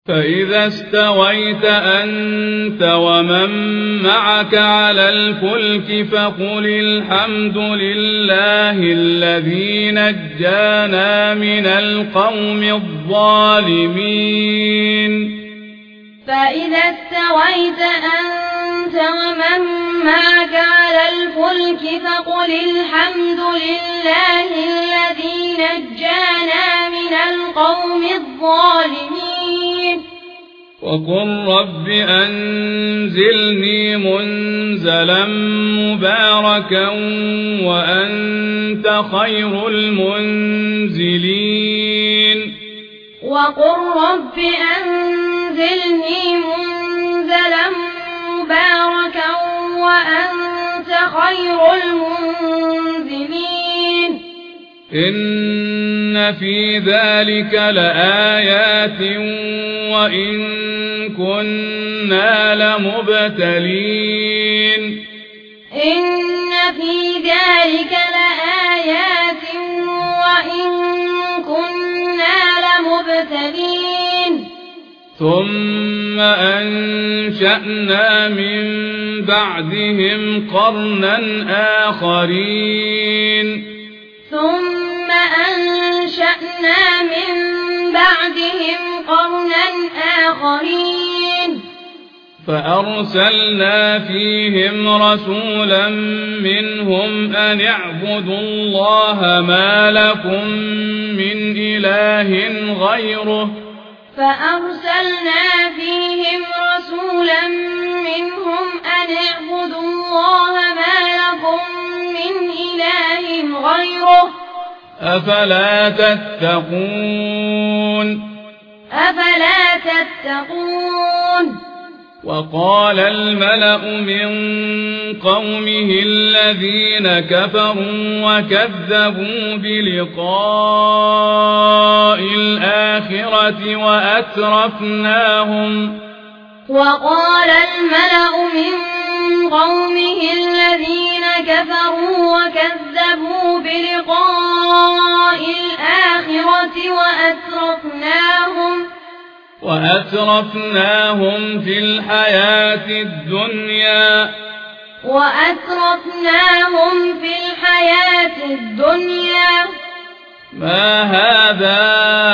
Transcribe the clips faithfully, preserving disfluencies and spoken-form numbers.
فإذا استويت أنت ومن معك على الفلك فقل الحمد لله الذي نجانا من القوم الظالمين. فإذا استويت أنت ومن معك على الفلك فقل الحمد لله الذي نجانا من القوم الظالمين. وقل رب أنزلني منزلا مباركا وأنت خير المنزلين. وقل رب أنزلني منزلا مباركا وأنت خير المنزلين. إن في ذلك لآيات وإن كنا لمبتلين. إن في ذلك لآيات وإن كنا لمبتلين. ثم أنشأنا من بعدهم قرنا آخرين. ثم أنشأنا من بعدهم قرنا آخرين. فأرسلنا فيهم رسولا منهم أن اعبدوا الله ما لكم من إله غيره. فأرسلنا فيهم رسولا منهم أن اعبدوا الله ما لكم من إله غيره. أفلا تتقون. أفلا تتقون. وقال الملأ من قومه الذين كفروا وكذبوا بلقاء الآخرة وأترفناهم وقال الملأ من قومه الذين كفروا وكذبوا بلقاء الآخرة وأترفناهم وأترفناهم في الحياة الدنيا وأترفناهم في الحياة الدنيا ما هذا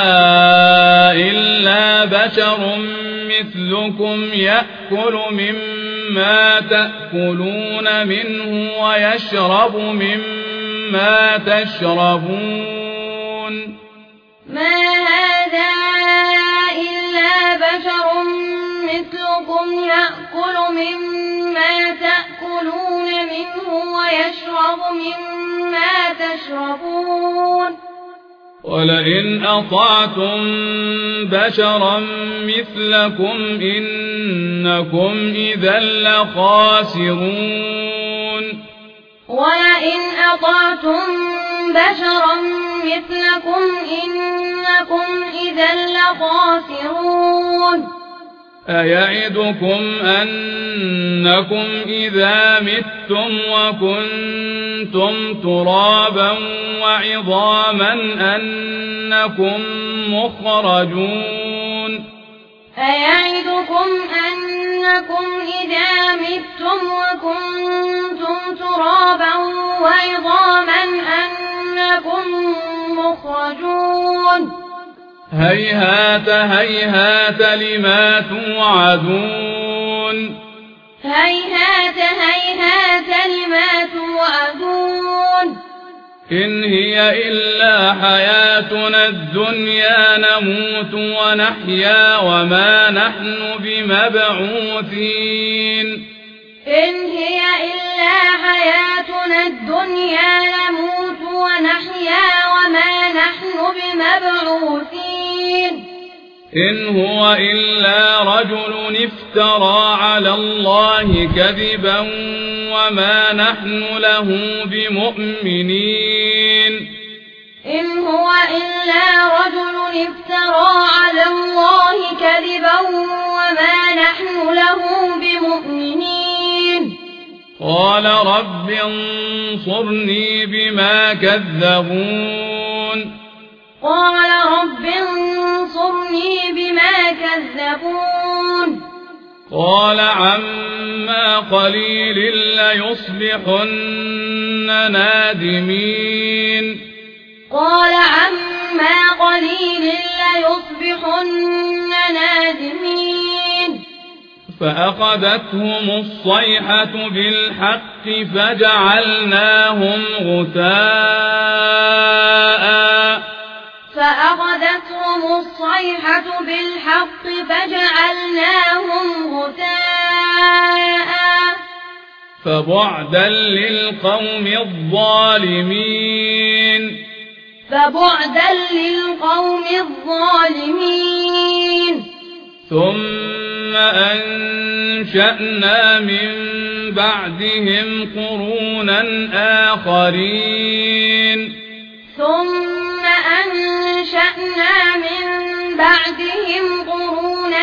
إلا بشر مثلكم يأكل مما تأكلون منه ويشرب مما تشربون. ما هذا إلا بشر مثلكم يأكل مما تأكلون منه ويشرب مما تشربون. ولئن أطعتم بشرا مثلكم إنكم إذا لخاسرون. ولئن أطعتم بشرا مثلكم إنكم إذا لخاسرون. أيعدكم أنكم إذا متم وكنتم ترابا وعظاما أنكم مخرجون. أيعدكم أنكم إذا متم وكنتم ترابا وعظاما أنكم مخرجون. هيهات هيهات لما توعدون. هيهات هيهات لما توعدون. إن هي إلا حياتنا الدنيا نموت ونحيا وما نحن بمبعوثين. إن هي إلا حياتنا الدنيا نموت ونحيا وما نحن بمبعوثين. إن هو إلا رجل افترى على الله كذبا وما نحن له بمؤمنين. إن هو إلا رجل افترى على الله كذبا وما نحن له بمؤمنين. قال رب انصرني بما كذبون. قال رب انصرني بما كذبون قال عما قليل ليصبحن نادمين قال عما قليل ليصبحن نادمين فأخذتهم الصيحة بالحق فجعلناهم غثاء فأخذتهم الصيحة بالحق فجعلناهم غثاء فبعدا للقوم الظالمين فبعدا للقوم الظالمين ثم أنشأنا من بعدهم قرونا آخرين ثم أنشأنا من بعدهم قرونا